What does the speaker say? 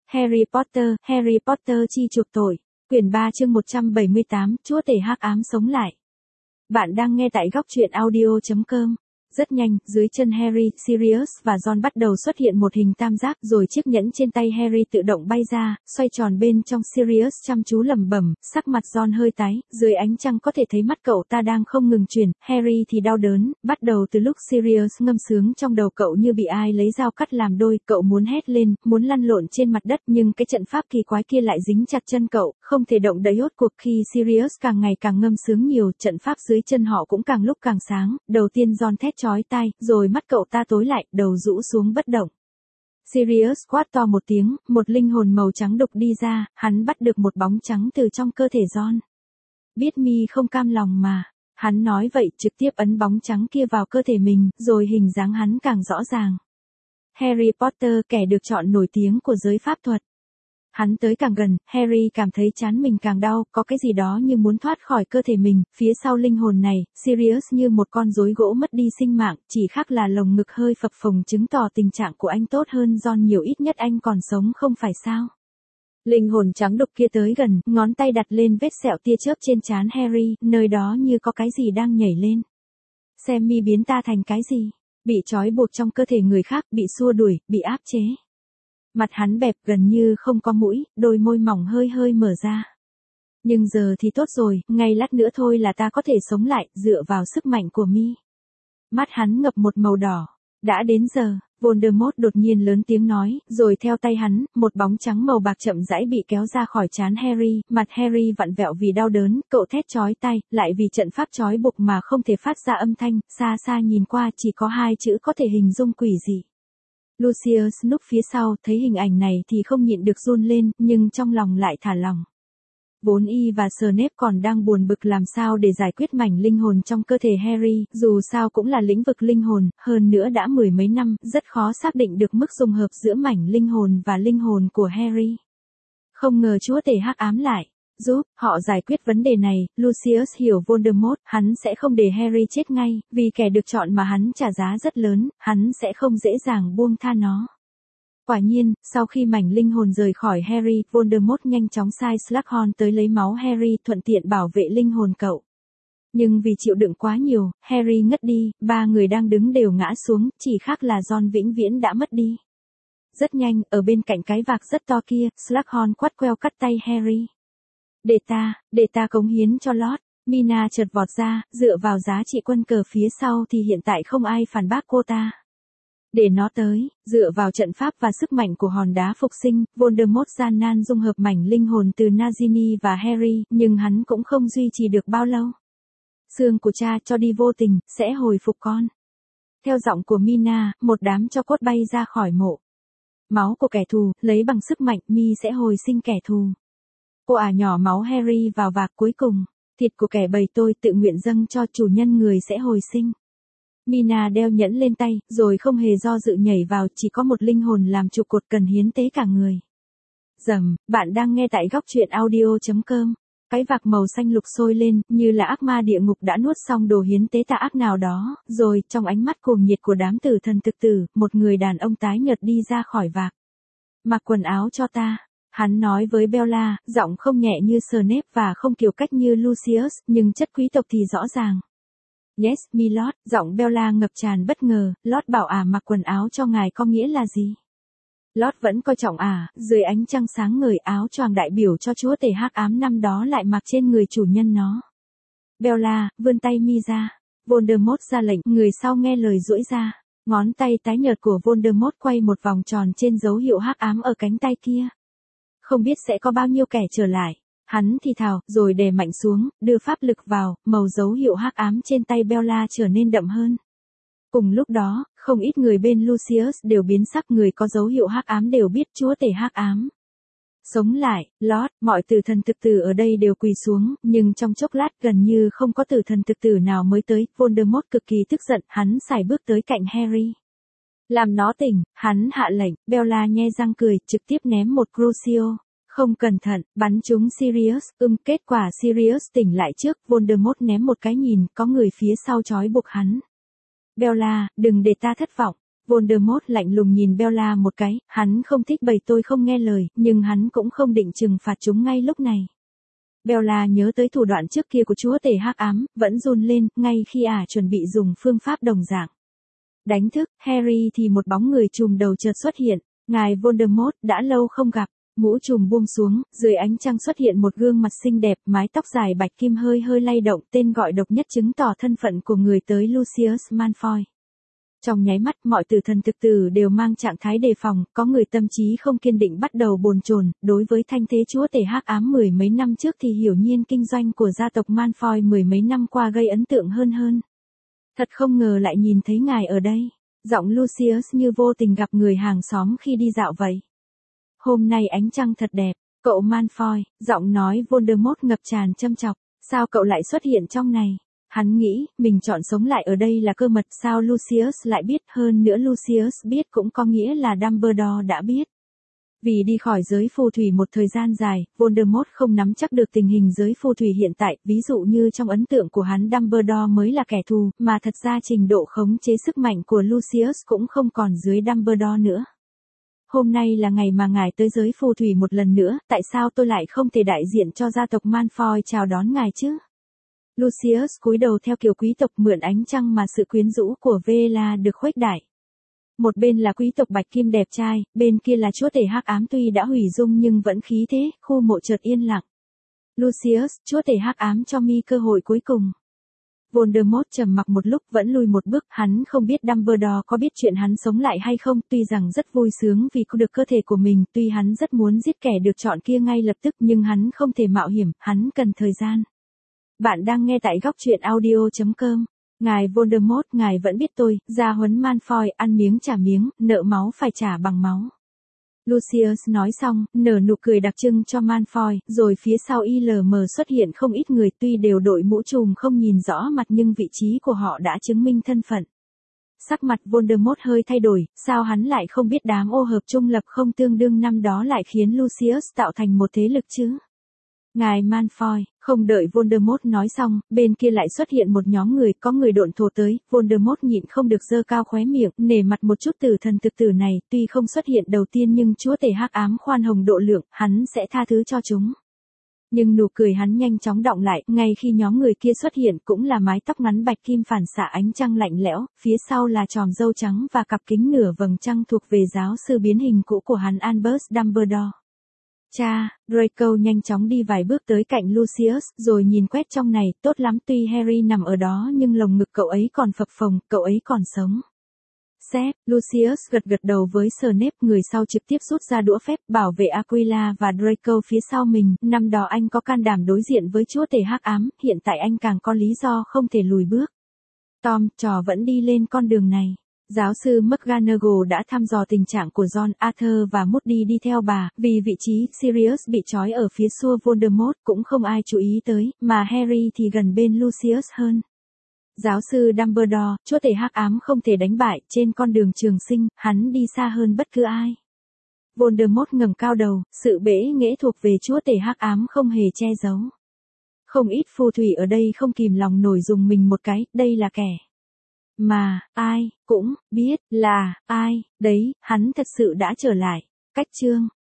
Harry Potter chi chuộc tội. Quyển 3 chương 178, Chúa tể hắc ám sống lại. Bạn đang nghe tại góc truyện audio.com. Rất nhanh, dưới chân Harry, Sirius và Ron bắt đầu xuất hiện một hình tam giác, rồi chiếc nhẫn trên tay Harry tự động bay ra, xoay tròn bên trong. Sirius chăm chú lẩm bẩm, sắc mặt Ron hơi tái, dưới ánh trăng có thể thấy mắt cậu ta đang không ngừng chuyển, Harry thì đau đớn, bắt đầu từ lúc Sirius ngâm sướng trong đầu cậu như bị ai lấy dao cắt làm đôi, cậu muốn hét lên, muốn lăn lộn trên mặt đất, nhưng cái trận pháp kỳ quái kia lại dính chặt chân cậu, không thể động đậy. Rốt cuộc khi Sirius càng ngày càng ngâm sướng nhiều, trận pháp dưới chân họ cũng càng lúc càng sáng, đầu tiên Ron thét chói tai, rồi mắt cậu ta tối lại, đầu rũ xuống bất động. Sirius quát to một tiếng, một linh hồn màu trắng đục đi ra, hắn bắt được một bóng trắng từ trong cơ thể Ron. Biết mi không cam lòng mà. Hắn nói vậy, trực tiếp ấn bóng trắng kia vào cơ thể mình, rồi hình dáng hắn càng rõ ràng. Harry Potter, kẻ được chọn nổi tiếng của giới pháp thuật. Hắn tới càng gần, Harry cảm thấy trán mình càng đau, có cái gì đó như muốn thoát khỏi cơ thể mình, phía sau linh hồn này, Sirius như một con rối gỗ mất đi sinh mạng, chỉ khác là lồng ngực hơi phập phồng chứng tỏ tình trạng của anh tốt hơn Ron nhiều, ít nhất anh còn sống không phải sao. Linh hồn trắng đục kia tới gần, ngón tay đặt lên vết sẹo tia chớp trên trán Harry, nơi đó như có cái gì đang nhảy lên. Xem mi biến ta thành cái gì? Bị trói buộc trong cơ thể người khác, bị xua đuổi, bị áp chế. Mặt hắn bẹp gần như không có mũi, đôi môi mỏng hơi hơi mở ra. Nhưng giờ thì tốt rồi, ngay lát nữa thôi là ta có thể sống lại, dựa vào sức mạnh của mi. Mắt hắn ngập một màu đỏ. Đã đến giờ, Voldemort đột nhiên lớn tiếng nói, rồi theo tay hắn, một bóng trắng màu bạc chậm rãi bị kéo ra khỏi trán Harry, mặt Harry vặn vẹo vì đau đớn, cậu thét chói tai, lại vì trận pháp trói buộc mà không thể phát ra âm thanh, xa xa nhìn qua chỉ có hai chữ có thể hình dung quỷ dị. Lucius núp phía sau, thấy hình ảnh này thì không nhịn được run lên, nhưng trong lòng lại thả lỏng. Vốn y và Snape còn đang buồn bực làm sao để giải quyết mảnh linh hồn trong cơ thể Harry, dù sao cũng là lĩnh vực linh hồn, hơn nữa đã mười mấy năm, rất khó xác định được mức dung hợp giữa mảnh linh hồn và linh hồn của Harry. Không ngờ chúa tể hắc ám lại giúp họ giải quyết vấn đề này. Lucius hiểu Voldemort, hắn sẽ không để Harry chết ngay, vì kẻ được chọn mà hắn trả giá rất lớn, hắn sẽ không dễ dàng buông tha nó. Quả nhiên, sau khi mảnh linh hồn rời khỏi Harry, Voldemort nhanh chóng sai Slughorn tới lấy máu Harry, thuận tiện bảo vệ linh hồn cậu. Nhưng vì chịu đựng quá nhiều, Harry ngất đi, ba người đang đứng đều ngã xuống, chỉ khác là Ron vĩnh viễn đã mất đi. Rất nhanh, ở bên cạnh cái vạc rất to kia, Slughorn quắt queo cắt tay Harry. Để ta cống hiến cho Lord. Mina chợt vọt ra, dựa vào giá trị quân cờ phía sau thì hiện tại không ai phản bác cô ta. Để nó tới, dựa vào trận pháp và sức mạnh của hòn đá phục sinh, Voldemort gian nan dung hợp mảnh linh hồn từ Nagini và Harry, nhưng hắn cũng không duy trì được bao lâu. Xương của cha cho đi vô tình, sẽ hồi phục con. Theo giọng của Mina, một đám tro cốt bay ra khỏi mộ. Máu của kẻ thù, lấy bằng sức mạnh, mi sẽ hồi sinh kẻ thù. Cô nhỏ máu Harry vào vạc cuối cùng. Thịt của kẻ bầy tôi tự nguyện dâng cho chủ nhân người sẽ hồi sinh. Mina đeo nhẫn lên tay, rồi không hề do dự nhảy vào, chỉ có một linh hồn làm trụ cột cần hiến tế cả người. Bạn đang nghe tại góc truyện audio.com. Cái vạc màu xanh lục sôi lên, như là ác ma địa ngục đã nuốt xong đồ hiến tế tà ác nào đó, rồi, trong ánh mắt cuồng nhiệt của đám tử thần thực tử, một người đàn ông tái nhợt đi ra khỏi vạc. Mặc quần áo cho ta. Hắn nói với Bella, giọng không nhẹ như Snape và không kiêu cách như Lucius, nhưng chất quý tộc thì rõ ràng. Yes, my lord, giọng Bella ngập tràn bất ngờ, Lord bảo mặc quần áo cho ngài có nghĩa là gì? Lord vẫn coi trọng dưới ánh trăng sáng ngời, áo choàng đại biểu cho chúa tể hắc ám năm đó lại mặc trên người chủ nhân nó. Bella, vươn tay mi ra. Voldemort ra lệnh, người sau nghe lời duỗi ra. Ngón tay tái nhợt của Voldemort quay một vòng tròn trên dấu hiệu hắc ám ở cánh tay kia. Không biết sẽ có bao nhiêu kẻ trở lại. Hắn thì thào, rồi đè mạnh xuống, đưa pháp lực vào, màu dấu hiệu hắc ám trên tay Bella trở nên đậm hơn. Cùng lúc đó, không ít người bên Lucius đều biến sắc, người có dấu hiệu hắc ám đều biết chúa tể hắc ám sống lại. Lord, mọi tử thần thực tử ở đây đều quỳ xuống, nhưng trong chốc lát gần như không có tử thần thực tử nào mới tới. Voldemort cực kỳ tức giận, hắn sải bước tới cạnh Harry. Làm nó tỉnh, hắn hạ lệnh. Bella nhe răng cười, trực tiếp ném một Crucio. Không cẩn thận, bắn trúng Sirius, kết quả Sirius tỉnh lại trước, Voldemort ném một cái nhìn, có người phía sau trói buộc hắn. Bella, đừng để ta thất vọng. Voldemort lạnh lùng nhìn Bella một cái, hắn không thích bầy tôi không nghe lời, nhưng hắn cũng không định trừng phạt chúng ngay lúc này. Bella nhớ tới thủ đoạn trước kia của chúa tể hắc ám, vẫn run lên, ngay khi chuẩn bị dùng phương pháp đồng dạng. Đánh thức, Harry thì một bóng người trùm đầu chợt xuất hiện, ngài Voldemort đã lâu không gặp, mũ trùm buông xuống, dưới ánh trăng xuất hiện một gương mặt xinh đẹp, mái tóc dài bạch kim hơi hơi lay động, tên gọi độc nhất chứng tỏ thân phận của người tới Lucius Malfoy. Trong nháy mắt, mọi tử thần thực tử đều mang trạng thái đề phòng, có người tâm trí không kiên định bắt đầu bồn chồn. Đối với thanh thế chúa tể hắc ám mười mấy năm trước thì hiểu nhiên kinh doanh của gia tộc Malfoy mười mấy năm qua gây ấn tượng hơn. Thật không ngờ lại nhìn thấy ngài ở đây. Giọng Lucius như vô tình gặp người hàng xóm khi đi dạo vậy. Hôm nay ánh trăng thật đẹp, cậu Malfoy, giọng nói Voldemort ngập tràn châm chọc, sao cậu lại xuất hiện trong này? Hắn nghĩ, mình chọn sống lại ở đây là cơ mật, sao Lucius lại biết, hơn nữa Lucius biết cũng có nghĩa là Dumbledore đã biết. Vì đi khỏi giới phù thủy một thời gian dài, Voldemort không nắm chắc được tình hình giới phù thủy hiện tại, ví dụ như trong ấn tượng của hắn Dumbledore mới là kẻ thù, mà thật ra trình độ khống chế sức mạnh của Lucius cũng không còn dưới Dumbledore nữa. Hôm nay là ngày mà ngài tới giới phù thủy một lần nữa, tại sao tôi lại không thể đại diện cho gia tộc Malfoy chào đón ngài chứ? Lucius cúi đầu theo kiểu quý tộc, mượn ánh trăng mà sự quyến rũ của Bella được khuếch đại. Một bên là quý tộc bạch kim đẹp trai, bên kia là chúa tể hắc ám tuy đã hủy dung nhưng vẫn khí thế, khu mộ chợt yên lặng. Lucius, chúa tể hắc ám cho mi cơ hội cuối cùng. Voldemort trầm mặc một lúc vẫn lùi một bước, hắn không biết Dumbledore có biết chuyện hắn sống lại hay không, tuy rằng rất vui sướng vì có được cơ thể của mình, tuy hắn rất muốn giết kẻ được chọn kia ngay lập tức nhưng hắn không thể mạo hiểm, hắn cần thời gian. Bạn đang nghe tại góc truyện audio.com. Ngài Voldemort, ngài vẫn biết tôi, gia huấn Malfoy, ăn miếng trả miếng, nợ máu phải trả bằng máu. Lucius nói xong, nở nụ cười đặc trưng cho Malfoy, rồi phía sau ILM xuất hiện không ít người, tuy đều đội mũ trùm không nhìn rõ mặt nhưng vị trí của họ đã chứng minh thân phận. Sắc mặt Voldemort hơi thay đổi, sao hắn lại không biết đám ô hợp trung lập không tương đương năm đó lại khiến Lucius tạo thành một thế lực chứ? Ngài Malfoy, không đợi Voldemort nói xong, bên kia lại xuất hiện một nhóm người, có người độn thổ tới, Voldemort nhịn không được giơ cao khóe miệng, nể mặt một chút tử thần thực tử này, tuy không xuất hiện đầu tiên nhưng chúa tể hắc ám khoan hồng độ lượng, hắn sẽ tha thứ cho chúng. Nhưng nụ cười hắn nhanh chóng đọng lại, ngay khi nhóm người kia xuất hiện cũng là mái tóc ngắn bạch kim phản xạ ánh trăng lạnh lẽo, phía sau là tròm râu trắng và cặp kính nửa vầng trăng thuộc về giáo sư biến hình cũ của hắn Albus Dumbledore. Cha, Draco nhanh chóng đi vài bước tới cạnh Lucius, rồi nhìn quét trong này, tốt lắm, tuy Harry nằm ở đó nhưng lồng ngực cậu ấy còn phập phồng, cậu ấy còn sống. Sếp, Lucius gật đầu với Snape, người sau trực tiếp rút ra đũa phép, bảo vệ Aquila và Draco phía sau mình, năm đó anh có can đảm đối diện với chúa tể hắc ám, hiện tại anh càng có lý do không thể lùi bước. Tom, trò vẫn đi lên con đường này. Giáo sư McGonagall đã thăm dò tình trạng của John, Arthur và Moody đi theo bà, vì vị trí Sirius bị trói ở phía sau Voldemort cũng không ai chú ý tới, mà Harry thì gần bên Lucius hơn. Giáo sư Dumbledore, chúa tể hắc ám không thể đánh bại, trên con đường trường sinh, hắn đi xa hơn bất cứ ai. Voldemort ngẩng cao đầu, sự bẽ nghệ thuộc về chúa tể hắc ám không hề che giấu. Không ít phù thủy ở đây không kìm lòng nổi dùng mình một cái, đây là kẻ mà ai cũng biết là ai, đấy, hắn thật sự đã trở lại. Cách chương